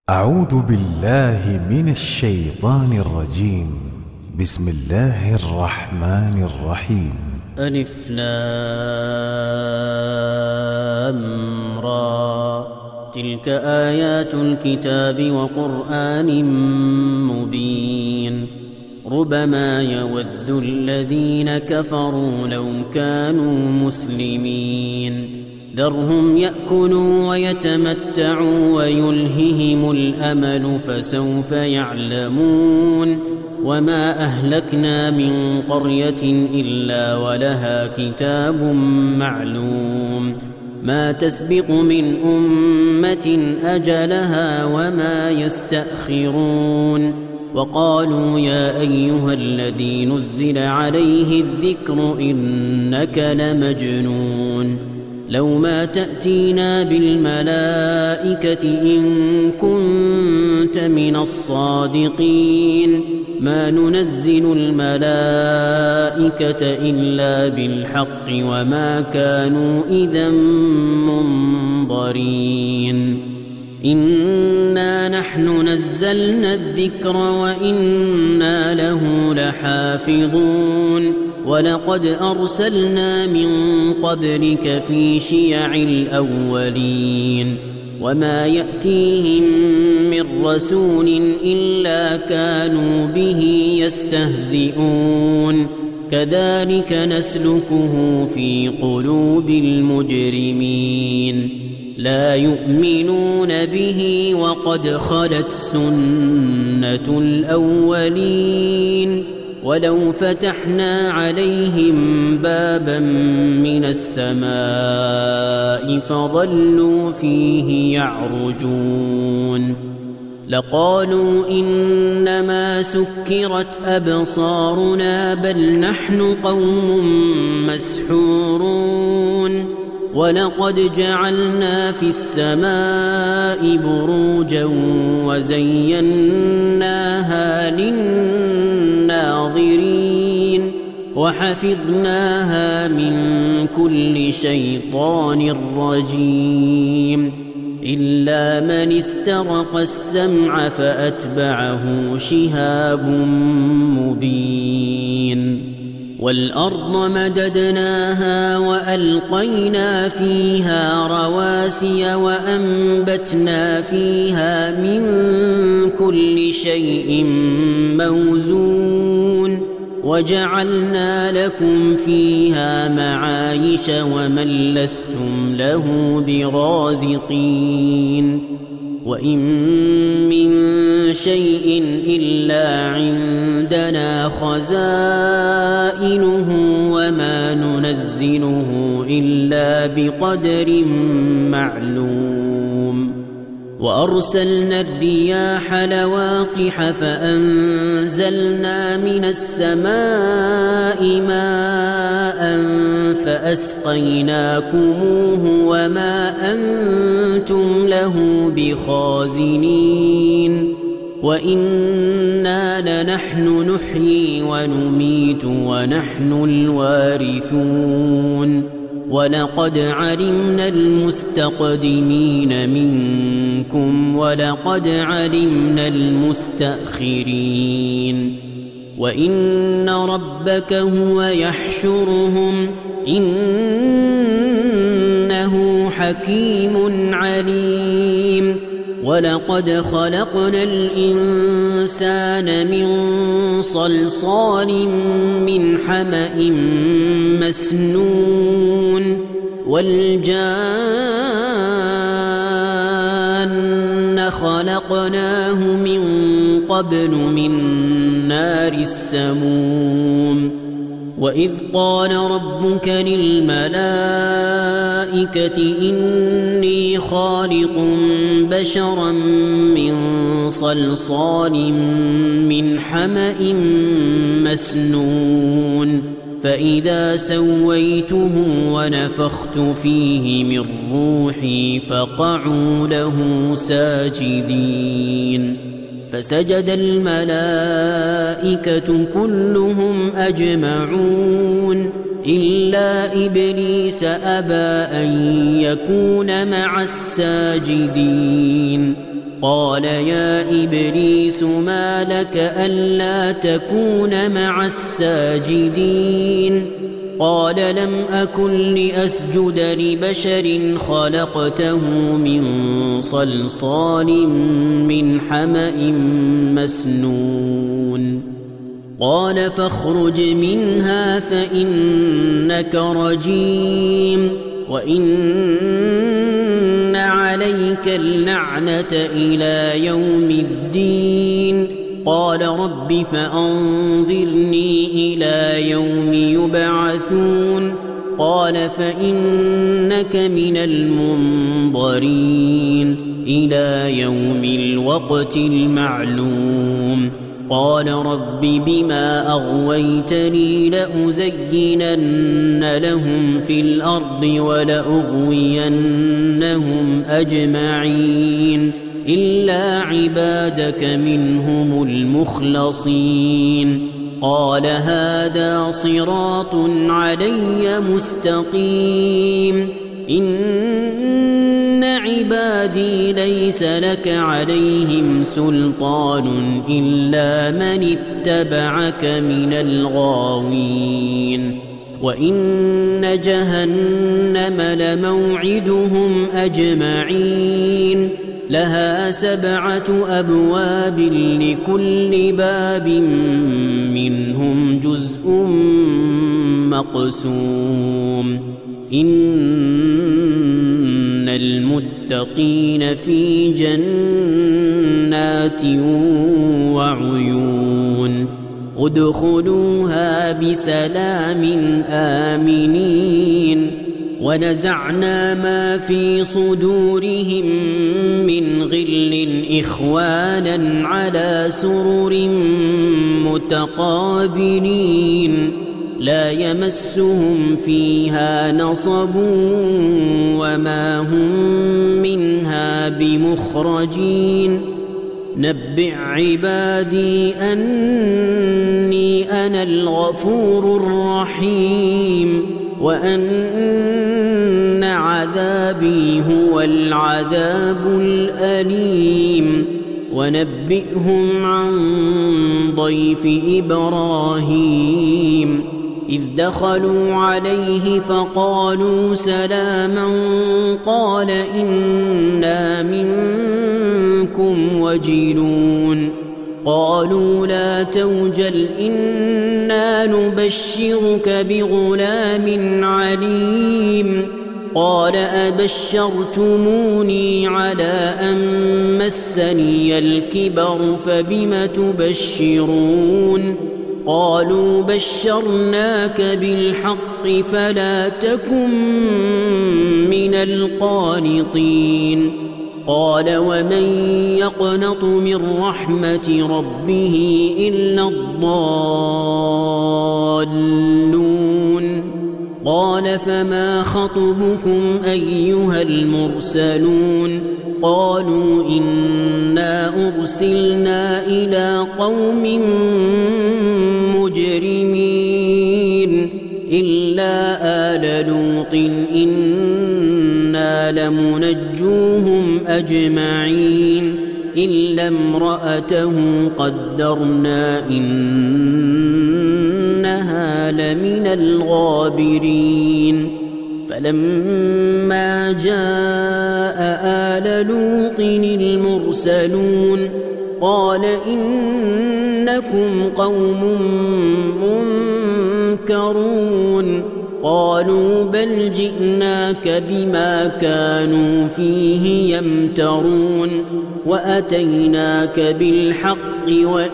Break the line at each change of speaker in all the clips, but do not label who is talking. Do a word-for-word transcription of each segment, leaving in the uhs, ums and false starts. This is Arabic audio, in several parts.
أعوذ بالله من الشيطان الرجيم. بسم الله الرحمن الرحيم.
ألف لام را تلك آيات الكتاب وقرآن مبين ربما يود الذين كفروا لو كانوا مسلمين ذرهم يأكلوا ويتمتعوا ويلههم الأمل فسوف يعلمون وما أهلكنا من قرية إلا ولها كتاب معلوم ما تسبق من أمة أجلها وما يستأخرون وقالوا يا أيها الذي نزل عليه الذكر إنك لمجنون لو ما تأتينا بالملائكة إن كنت من الصادقين ما ننزل الملائكة إلا بالحق وما كانوا إذا منظرين إنا نحن نزلنا الذكر وإنا له لحافظون ولقد أرسلنا من قبلك في شيع الأولين وما يأتيهم من رسول إلا كانوا به يستهزئون كذلك نسلكه في قلوب المجرمين لا يؤمنون به وقد خلت سنة الأولين ولو فتحنا عليهم بابا من السماء فظلوا فيه يعرجون لقالوا إنما سكرت أبصارنا بل نحن قوم مسحورون ولقد جعلنا في السماء بروجا وزيناها للناظرين وحفظناها من كل شيطان رجيم إلا من استرق السمع فأتبعه شهاب مبين والأرض مددناها وألقينا فيها رواسي وأنبتنا فيها من كل شيء موزون وجعلنا لكم فيها معايش ومن لستم له برازقين وإن من شيء إلا عندنا خزائنه وما ننزله إلا بقدر معلوم وأرسلنا الرياح لواقح فأنزلنا من السماء ماء فأسقيناكموه وما أنتم له بخازنين وإنا لنحن نحيي ونميت ونحن الوارثون ولقد علمنا المستقدمين منكم ولقد علمنا المستأخرين وإن ربك هو يحشرهم إنه حكيم عليم ولقد خلقنا الإنسان من صلصال من حمأ مسنون والجان خلقناه من قبل من نار السموم وإذ قال ربك للملائكة إني خالق بشرا من صلصال من حمأ مسنون فإذا سويته ونفخت فيه من روحي فقعوا له ساجدين فسجد الملائكة كلهم أجمعون إلا إبليس أبى أن يكون مع الساجدين قال يا إبليس ما لك ألا تكون مع الساجدين قال لم أكن لأسجد لبشر خلقته من صلصال من حمأ مسنون قال فاخرج منها فإنك رجيم وإن عليك اللعنة إلى يوم الدين قال رب فأنظرني إلى يوم يبعثون قال فإنك من المنظرين إلى يوم الوقت المعلوم قال رب بما أغويتني لأزينن لهم في الأرض ولأغوينهم أجمعين إلا عبادك منهم المخلصين قال هذا صراط علي مستقيم إن عبادي ليس لك عليهم سلطان إلا من اتبعك من الغاوين وإن جهنم لموعدهم أجمعين لها سبعة أبواب لكل باب منهم جزء مقسوم إن المتقين في جنات وعيون ادخلوها بسلام آمنين ونزعنا ما في صدورهم من غل إخوانا على سرر متقابلين لا يمسهم فيها نصب وما هم منها بمخرجين نبئ عبادي أني أنا الغفور الرحيم وأن عذابي هو العذاب الأليم ونبئهم عن ضيف إبراهيم إذ دخلوا عليه فقالوا سلاما قال إنا منكم وجلون قالوا لا توجل إنا نبشرك بغلام عليم قال أبشرتموني على أن مسني الكبر فبم تبشرون قالوا بشرناك بالحق فلا تكن من القانطين قال ومن يقنط من رحمة ربه إلا الضالون قال فما خطبكم أيها المرسلون قالوا إنا أرسلنا إلى قوم مجرمين إلا آل لوط إنا لمنجوهم أجمعين إلا امرأته قدرنا إنها لمن الغابرين فلما جاء آل لوط المرسلون قال إنكم قوم منكرون قالوا بل جئناك بما كانوا فيه يمترون وأتيناك بالحق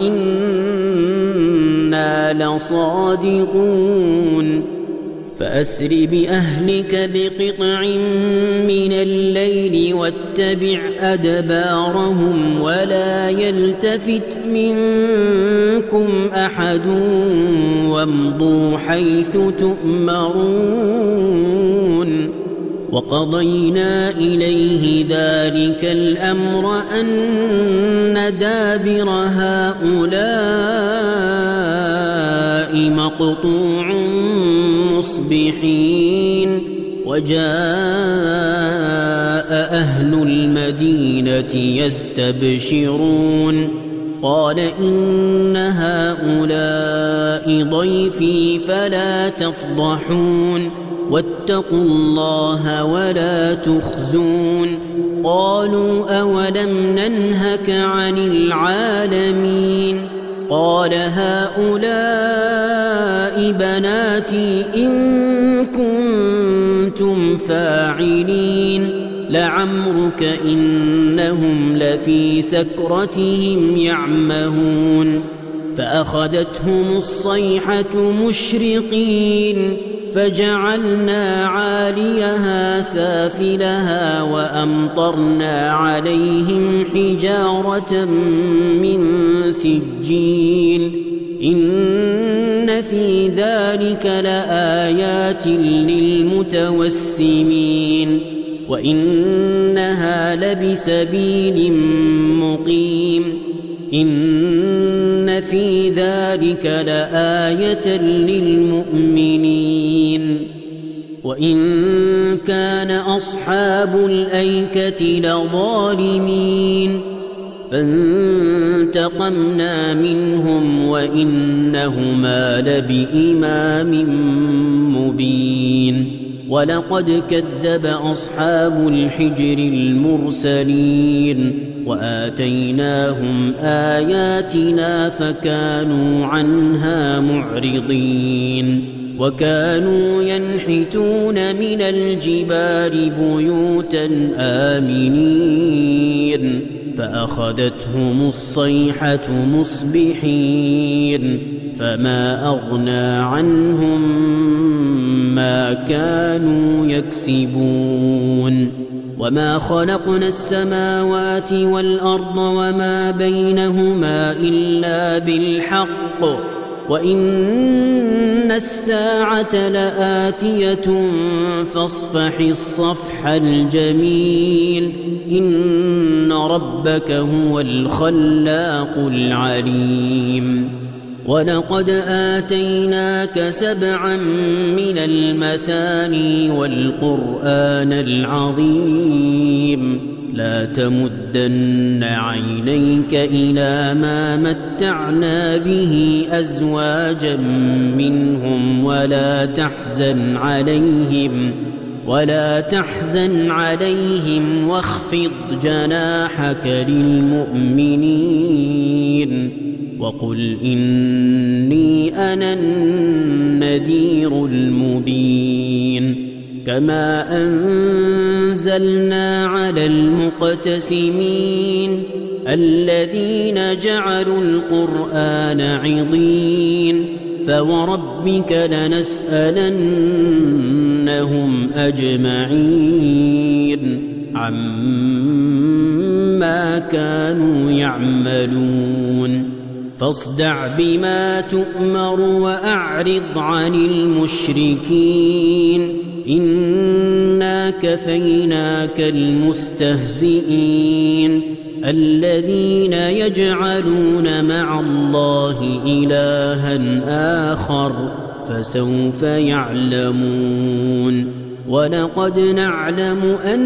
وإنا لصادقون فأسر بأهلك بقطع من الليل واتبع أدبارهم ولا يلتفت منكم أحد وامضوا حيث تؤمرون وقضينا إليه ذلك الأمر أن دابر هؤلاء مقطوع مصبحين وجاء أهل المدينة يستبشرون قال إن هؤلاء ضيفي فلا تفضحون واتقوا الله ولا تخزون قالوا أولم ننهك عن العالمين قال هؤلاء بناتي إن كنتم فاعلين لعمرك إنهم لفي سكرتهم يعمهون فأخذتهم الصيحة مشرقين فجعلنا عاليها سافلها وأمطرنا عليهم حجارة من سجيل إن في ذلك لآيات للمتوسمين وإنها لبسبيل مقيم إن في ذلك لآية للمؤمنين وإن كان أصحاب الأيكة لظالمين فانتقمنا منهم وإنهما لبإمام مبين ولقد كذب أصحاب الحجر المرسلين وآتيناهم آياتنا فكانوا عنها معرضين وكانوا ينحتون من الجبال بيوتا آمنين فأخذتهم الصيحة مصبحين فما أغنى عنهم ما كانوا يكسبون وما خلقنا السماوات والأرض وما بينهما إلا بالحق وإن الساعة لآتية فاصفح الصفح الجميل إن ربك هو الخلاق العليم ولقد آتيناك سبعا من المثاني والقرآن العظيم لا تمدن عينيك إلى ما متعنا به أزواجا منهم ولا تحزن عليهم ولا تحزن عليهم واخفض جناحك للمؤمنين وقل إني أنا النذير المبين كما أنزلنا على المقتسمين الذين جعلوا القرآن عضين فوربك لنسألنهم أجمعين عما كانوا يعملون فاصدع بما تؤمر وأعرض عن المشركين إنا كفيناك المستهزئين الذين يجعلون مع الله إلها آخر فسوف يعلمون ولقد نعلم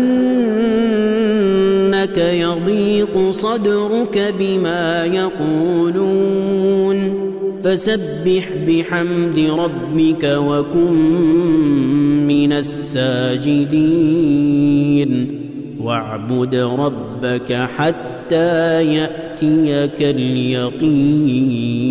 أنك يضيق صدرك بما يقولون فسبح بحمد ربك وكن من الساجدين واعبد ربك حتى يأتيك اليقين.